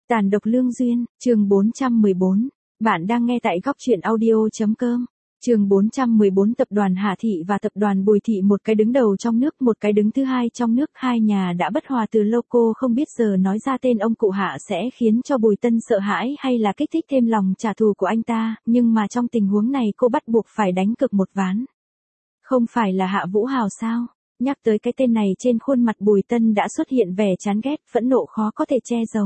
Tàn độc lương duyên, chương 414. Bạn đang nghe tại góc truyện audio.com. Chương 414. Tập đoàn Hà Thị và tập đoàn Bùi Thị, một cái đứng đầu trong nước, một cái đứng thứ hai trong nước, hai nhà đã bất hòa từ lâu. Cô không biết giờ nói ra tên ông cụ Hạ sẽ khiến cho Bùi Tân sợ hãi hay là kích thích thêm lòng trả thù của anh ta, nhưng mà trong tình huống này cô bắt buộc phải đánh cược một ván. Không phải là Hạ Vũ Hào sao? Nhắc tới cái tên này, trên khuôn mặt Bùi Tân đã xuất hiện vẻ chán ghét, phẫn nộ khó có thể che giấu.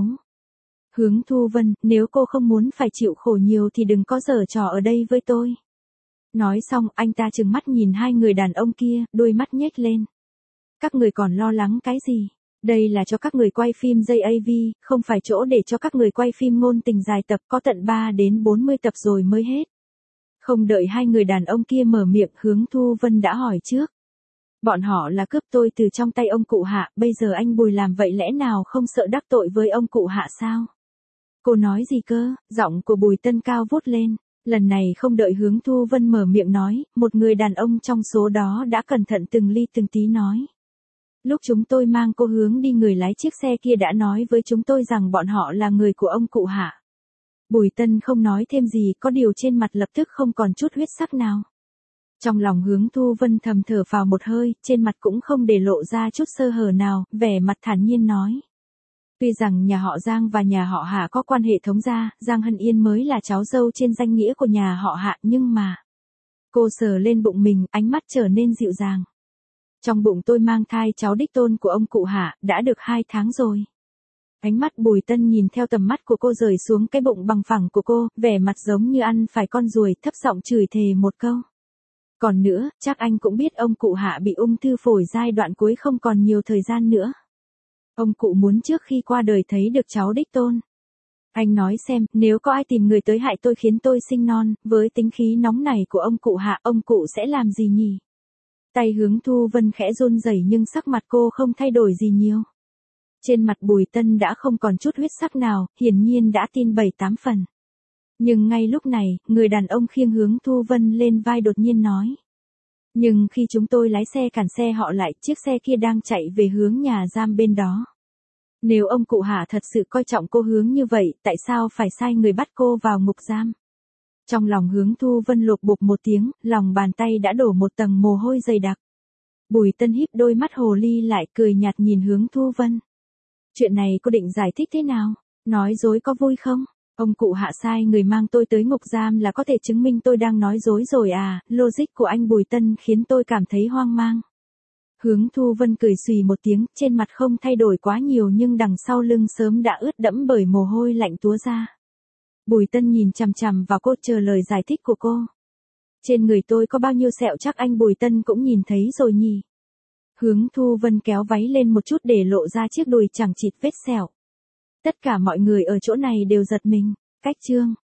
Hướng Thu Vân, nếu cô không muốn phải chịu khổ nhiều thì đừng có giở trò ở đây với tôi. Nói xong, anh ta trừng mắt nhìn hai người đàn ông kia, đôi mắt nhếch lên. Các người còn lo lắng cái gì? Đây là cho các người quay phim JAV, không phải chỗ để cho các người quay phim ngôn tình dài tập, có tận 3 đến 40 tập rồi mới hết. Không đợi hai người đàn ông kia mở miệng, Hướng Thu Vân đã hỏi trước. Bọn họ là cướp tôi từ trong tay ông cụ Hạ, bây giờ anh Bùi làm vậy lẽ nào không sợ đắc tội với ông cụ Hạ sao? Cô nói gì cơ? Giọng của Bùi Tân cao vút lên. Lần này không đợi Hướng Thu Vân mở miệng nói, một người đàn ông trong số đó đã cẩn thận từng ly từng tí nói. Lúc chúng tôi mang cô Hướng đi, người lái chiếc xe kia đã nói với chúng tôi rằng bọn họ là người của ông cụ Hạ. Bùi Tân không nói thêm gì, có điều trên mặt lập tức không còn chút huyết sắc nào. Trong lòng Hướng Thu Vân thầm thở phào một hơi, trên mặt cũng không để lộ ra chút sơ hở nào, vẻ mặt thản nhiên nói. Tuy rằng nhà họ Giang và nhà họ Hạ có quan hệ thống gia, Giang Hân Yên mới là cháu dâu trên danh nghĩa của nhà họ Hạ, nhưng mà... Cô sờ lên bụng mình, ánh mắt trở nên dịu dàng. Trong bụng tôi mang thai cháu đích tôn của ông cụ Hạ, đã được 2 tháng rồi. Ánh mắt Bùi Tân nhìn theo tầm mắt của cô rời xuống cái bụng bằng phẳng của cô, vẻ mặt giống như ăn phải con ruồi, thấp giọng chửi thề một câu. Còn nữa, chắc anh cũng biết ông cụ Hạ bị ung thư phổi giai đoạn cuối, không còn nhiều thời gian nữa. Ông cụ muốn trước khi qua đời thấy được cháu đích tôn. Anh nói xem, nếu có ai tìm người tới hại tôi khiến tôi sinh non, với tính khí nóng này của ông cụ Hạ, ông cụ sẽ làm gì nhỉ? Tay Hướng Thu Vân khẽ run rẩy nhưng sắc mặt cô không thay đổi gì nhiều. Trên mặt Bùi Tân đã không còn chút huyết sắc nào, hiển nhiên đã tin 7-8 phần. Nhưng ngay lúc này, người đàn ông khiêng Hướng Thu Vân lên vai đột nhiên nói. Nhưng khi chúng tôi lái xe cản xe họ lại, chiếc xe kia đang chạy về hướng nhà giam bên đó. Nếu ông cụ Hạ thật sự coi trọng cô Hướng như vậy, tại sao phải sai người bắt cô vào ngục giam? Trong lòng Hướng Thu Vân lột bột một tiếng, lòng bàn tay đã đổ một tầng mồ hôi dày đặc. Bùi Tân híp đôi mắt hồ ly lại, cười nhạt nhìn Hướng Thu Vân. Chuyện này cô định giải thích thế nào? Nói dối có vui không? Ông cụ Hạ sai người mang tôi tới ngục giam là có thể chứng minh tôi đang nói dối rồi à? Logic của anh Bùi Tân khiến tôi cảm thấy hoang mang. Hướng Thu Vân cười xùy một tiếng, trên mặt không thay đổi quá nhiều nhưng đằng sau lưng sớm đã ướt đẫm bởi mồ hôi lạnh túa ra. Bùi Tân nhìn chằm chằm vào cô, chờ lời giải thích của cô. Trên người tôi có bao nhiêu sẹo chắc anh Bùi Tân cũng nhìn thấy rồi nhỉ? Hướng Thu Vân kéo váy lên một chút để lộ ra chiếc đùi chẳng chịt vết sẹo. Tất cả mọi người ở chỗ này đều giật mình. Cách chương